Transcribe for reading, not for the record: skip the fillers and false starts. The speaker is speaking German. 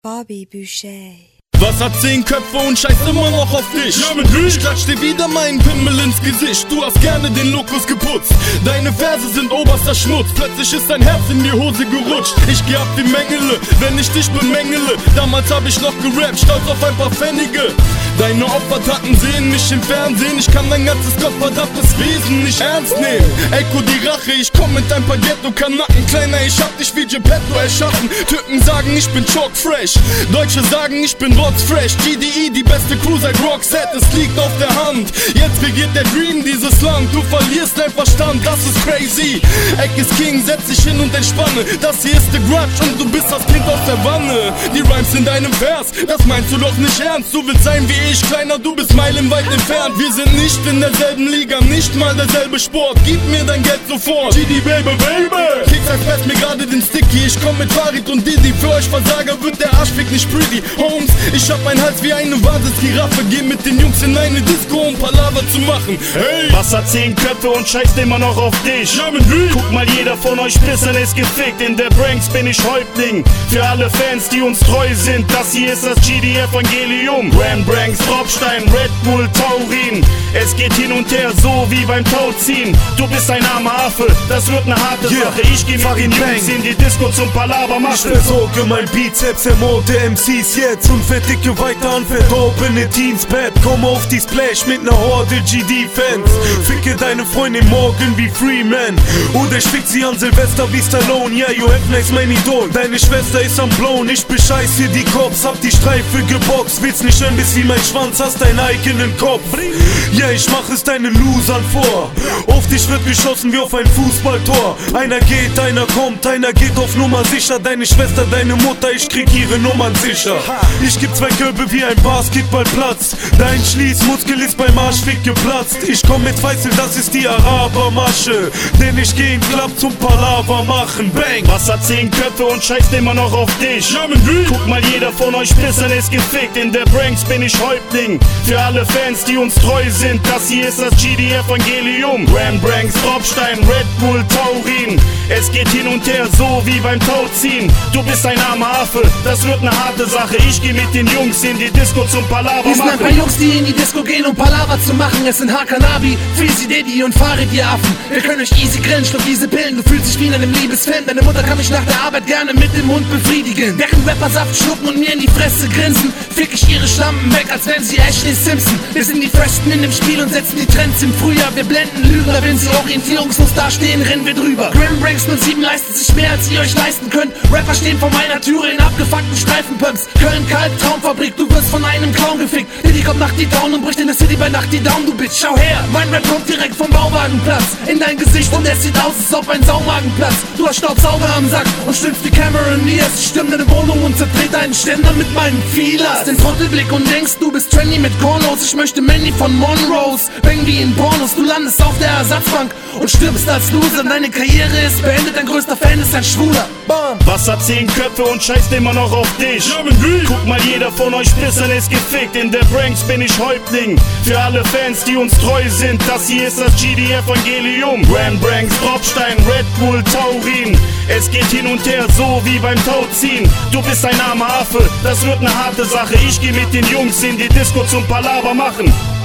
Bobby Boucher. Was hat 10 Köpfe und scheißt immer noch auf dich? Ich klatsch dir wieder meinen Pimmel ins Gesicht. Du hast gerne den Lokus geputzt. Deine Verse sind oberster Schmutz. Plötzlich ist dein Herz in die Hose gerutscht. Ich geh ab wie Mengele, wenn ich dich bemängele. Damals hab ich noch gerappt, stolz auf ein paar Pfennige. Deine Opfertaten sehen mich im Fernsehen. Ich kann dein ganzes gottverdammtes Wesen nicht ernst nehmen. Echo die Rache, ich komm mit ein paar Ghetto-Kanacken. Kleiner, ich hab dich wie Geppetto erschaffen. Türken sagen, ich bin chock fresh. Deutsche sagen, ich bin fresh. GDE, die beste Crew seit Roxette, es liegt auf der Hand. Jetzt regiert der Dream dieses Land. Du verlierst dein Verstand, das ist crazy. Eck ist King, setz dich hin und entspanne. Das hier ist The Grudge und du bist das Kind aus der Wanne. Die Rhymes in deinem Vers, das meinst du doch nicht ernst. Du willst sein wie ich, Kleiner, du bist meilenweit entfernt. Wir sind nicht in derselben Liga, nicht mal derselbe Sport. Gib mir dein Geld sofort. GD Baby Baby. Kicks presst mir gerade den Sticky. Ich komm mit Farid und Didi. Für euch Versager wird der Arschfick nicht pretty. Holmes, ich hab ein Hals wie eine Wahnsinnsgiraffe. Geh mit den Jungs in eine Disco, um Palaver zu machen. Hey! Was hat 10 Köpfe und scheißt immer noch auf dich? Guck mal, jeder von euch Pissern ist gefickt. In der Branks bin ich Häuptling. Für alle Fans, die uns treu sind, das hier ist das GD-Evangelium. Ram Branks, Tropfstein, Red Bull, Taurin. Es geht hin und her, so wie beim Tauziehen. Du bist ein armer Affe, das wird ne harte Sache. Ich geh mit den Jungs in die Disco zum Palaver machen. Ich versorge mein Bizeps, ermorde MCs jetzt und verticke weiter an verdorbene Teens Bett. Komm auf die Splash mit ner Horde GD-Fans. Ficke deine Freundin morgen wie Freeman. Oder ich fick sie an Silvester wie Stallone. Yeah, you have nice, mein Idol. Deine Schwester ist am Blown. Ich bescheiß hier die Cops, hab die Streife geboxt. Willst nicht hören, bis wie mein Schwanz, hast deinen eigenen Kopf. Ja, ich mach es deinen Losern vor. Auf dich wird geschossen wie auf ein Fußballtor. Einer geht, einer kommt, einer geht auf Nummer sicher. Deine Schwester, deine Mutter, ich krieg ihre Nummern sicher. Ich geb 2 Körbe wie ein Basketballplatz. Dein Schließmuskel ist beim Arschfick geplatzt. Ich komm mit Weißel, das ist die Arabermasche. Denn ich geh in Club zum Palaver machen. Bang! Was hat 10 Köpfe und scheißt immer noch auf dich? Guck mal, jeder von euch Pissern ist gefickt. In der Branks bin ich Häuptling. Für alle Fans, die uns treu sind, das hier ist das GD-Evangelium. Ram Branks, Tropfstein, Red Bull, Taurin. Es geht hin und her, so wie beim Tauziehen. Du bist ein armer Affe, das wird ne harte Sache. Ich geh mit den Jungs in die Disco zum Palaver machen. Wir sind ein paar Jungs, die in die Disco gehen, um Palaver zu machen. Es sind Hakanabi, Freezy, Daddy und Farid, ihr Affen. Wir können euch easy grillen, schluck diese Pillen. Du fühlst dich wie in einem Liebesfilm. Deine Mutter kann mich nach der Arbeit gerne mit dem Mund befriedigen. Während Rapper Saft schlucken und mir in die Fresse grinsen, fick ich ihre Schlampen weg, als wären sie Ashley Simpson. Wir sind die Fresten in dem Spiel und setzen die Trends im Frühjahr. Wir blenden Lügner, wenn sie orientierungslos dastehen, rennen wir drüber. Grim Branks 07 leistet sich mehr, als ihr euch leisten könnt. Rapper stehen vor meiner Türe in abgefuckten Streifenpumps. Köln, Kalk, Traumfabrik, du wirst von einem Clown gefickt. Diddy kommt nach die Down und bricht in der City bei Nacht die Down, du Bitch, schau her. Mein Rap kommt direkt vom Bauwagenplatz in dein Gesicht und es sieht aus, als ob ein Saumagenplatz. Du hast Staubsauger am Sack und stimmst wie Cameron Diaz. Ich stimm deine Wohnung und zerdreht deinen Ständer mit meinen Feelers. Den Trottelblick und denkst, du bist trendy mit Cornos. Ich möchte Mandy von Monrose, bang wie in Pornos. Du landest auf der Ersatzbank und stirbst als Loser. Deine Karriere ist beendet, dein größter Fan ist ein Schwuler. Bam. Was hat 10 Köpfe und scheißt immer noch auf dich? Guck mal, jeder von euch Pissern ist gefickt. In der Branks bin ich Häuptling. Für alle Fans, die uns treu sind, das hier ist das GD-Evangelium. Ram Branks, Tropfstein, Red Bull, Taurin. Es geht hin und her, so wie beim Tauziehen. Du bist ein armer Affe, das wird ne harte Sache. Ich geh mit den Jungs in die Disco zum Palaver machen.